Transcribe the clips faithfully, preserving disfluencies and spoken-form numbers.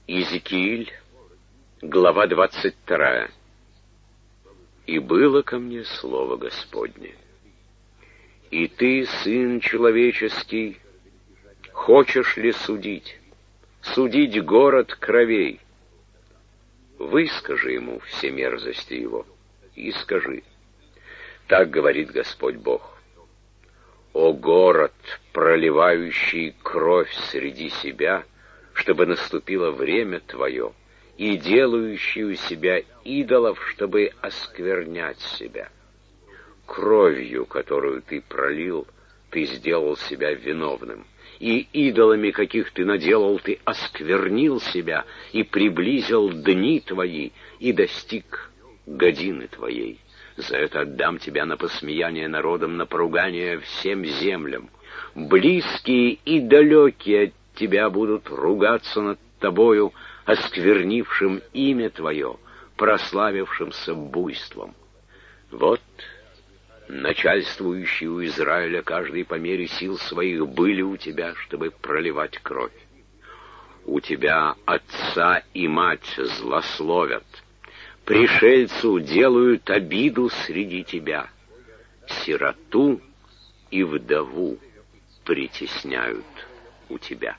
Иезекииль, глава двадцать вторая. «И было ко мне слово Господне: и ты, сын человеческий, хочешь ли судить, судить город кровей? Выскажи ему все мерзости его, и скажи: так говорит Господь Бог: о город, проливающий кровь среди себя, чтобы наступило время твое, и делающий у себя идолов, чтобы осквернять себя. Кровью, которую ты пролил, ты сделал себя виновным, и идолами, каких ты наделал, ты осквернил себя, и приблизил дни твои, и достиг годины твоей. За это отдам тебя на посмеяние народам, на поругание всем землям. Близкие и далекие от тебя будут ругаться над тобою, осквернившим имя твое, прославившимся буйством. Вот начальствующие у Израиля, каждый по мере сил своих, были у тебя, чтобы проливать кровь. У тебя отца и мать злословят, пришельцу делают обиду среди тебя, сироту и вдову притесняют у тебя.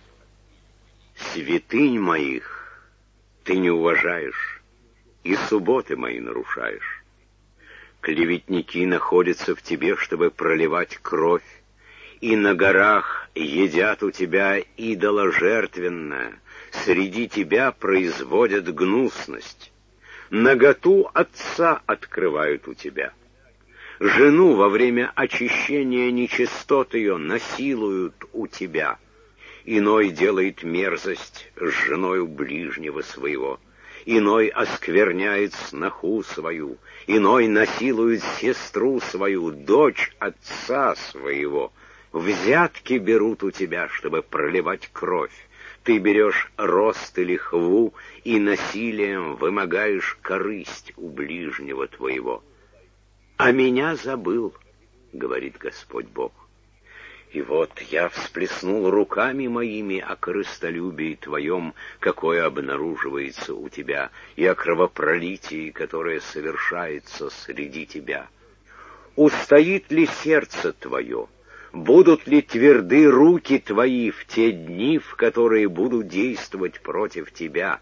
Святынь моих ты не уважаешь, и субботы мои нарушаешь. Клеветники находятся в тебе, чтобы проливать кровь, и на горах едят у тебя идола жертвенное, среди тебя производят гнусность. Наготу отца открывают у тебя. Жену во время очищения нечистот ее насилуют у тебя. Иной делает мерзость с женою ближнего своего, иной оскверняет сноху свою, иной насилует сестру свою, дочь отца своего. Взятки берут у тебя, чтобы проливать кровь. Ты берешь рост и лихву, и насилием вымогаешь корысть у ближнего твоего. А меня забыл, говорит Господь Бог. И вот я всплеснул руками моими о корыстолюбии твоем, какое обнаруживается у тебя, и о кровопролитии, которое совершается среди тебя. Устоит ли сердце твое? Будут ли тверды руки твои в те дни, в которые буду действовать против тебя?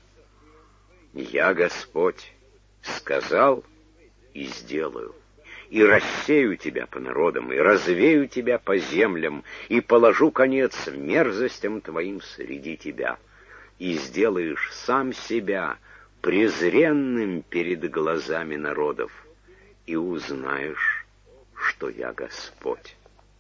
Я, Господь, сказал и сделаю. И рассею тебя по народам, и развею тебя по землям, и положу конец мерзостям твоим среди тебя. И сделаешь сам себя презренным перед глазами народов, и узнаешь, что я Господь.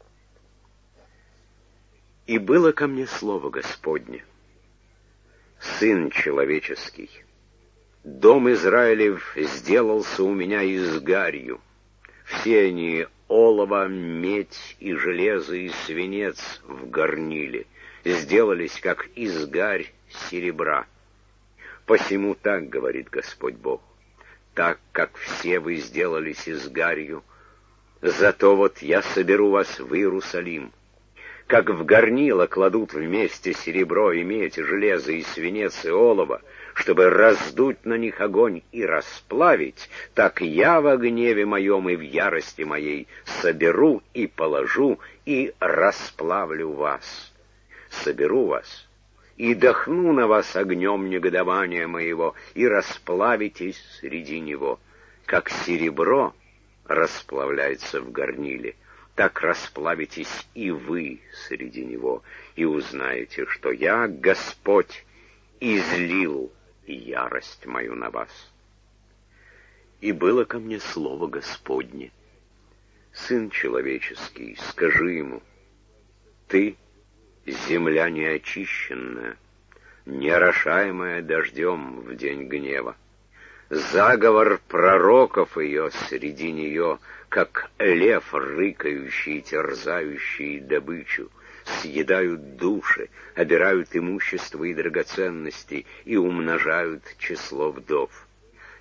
И было ко мне слово Господне: сын человеческий, дом Израилев сделался у меня изгарью. Все они олово, медь и железо и свинец в горниле, сделались, как изгарь серебра. Посему так говорит Господь Бог: так как все вы сделались изгарью, зато вот я соберу вас в Иерусалим. Как в горнило кладут вместе серебро и медь, железо и свинец и олово, чтобы раздуть на них огонь и расплавить, так я во гневе моем и в ярости моей соберу и положу и расплавлю вас. Соберу вас и дохну на вас огнем негодования моего, и расплавитесь среди него. Как серебро расплавляется в горниле, так расплавитесь и вы среди него, и узнаете, что я, Господь, излил ярость мою на вас. И было ко мне слово Господне: сын человеческий, скажи ему: ты, земля неочищенная, не орошаемая дождем в день гнева, заговор пророков ее среди нее, как лев, рыкающий, терзающий добычу, съедают души, обирают имущество и драгоценности и умножают число вдов.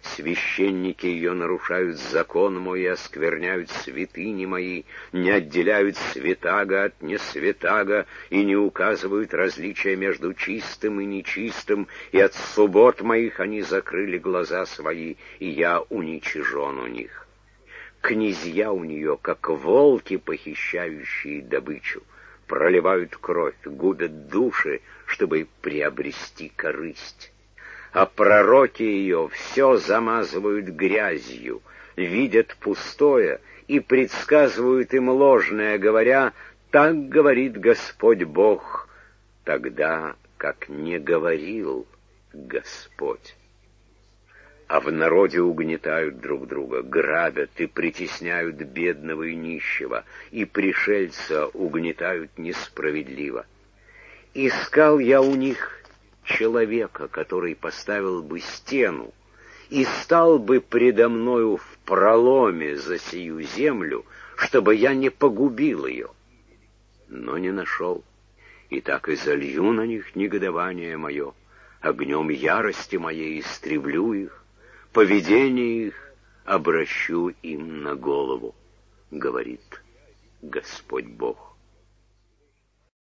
Священники ее нарушают закон мой и оскверняют святыни мои, не отделяют святаго от несвятаго и не указывают различия между чистым и нечистым, и от суббот моих они закрыли глаза свои, и я уничижен у них. Князья у нее, как волки, похищающие добычу, проливают кровь, губят души, чтобы приобрести корысть. А пророки ее все замазывают грязью, видят пустое и предсказывают им ложное, говоря: «Так говорит Господь Бог», тогда как не говорил Господь. А в народе угнетают друг друга, грабят и притесняют бедного и нищего, и пришельца угнетают несправедливо. Искал я у них человека, который поставил бы стену и стал бы предо мною в проломе за сию землю, чтобы я не погубил ее. Но не нашел, и так и залью на них негодование мое, огнем ярости моей истреблю их, поведение их обращу им на голову, говорит Господь Бог.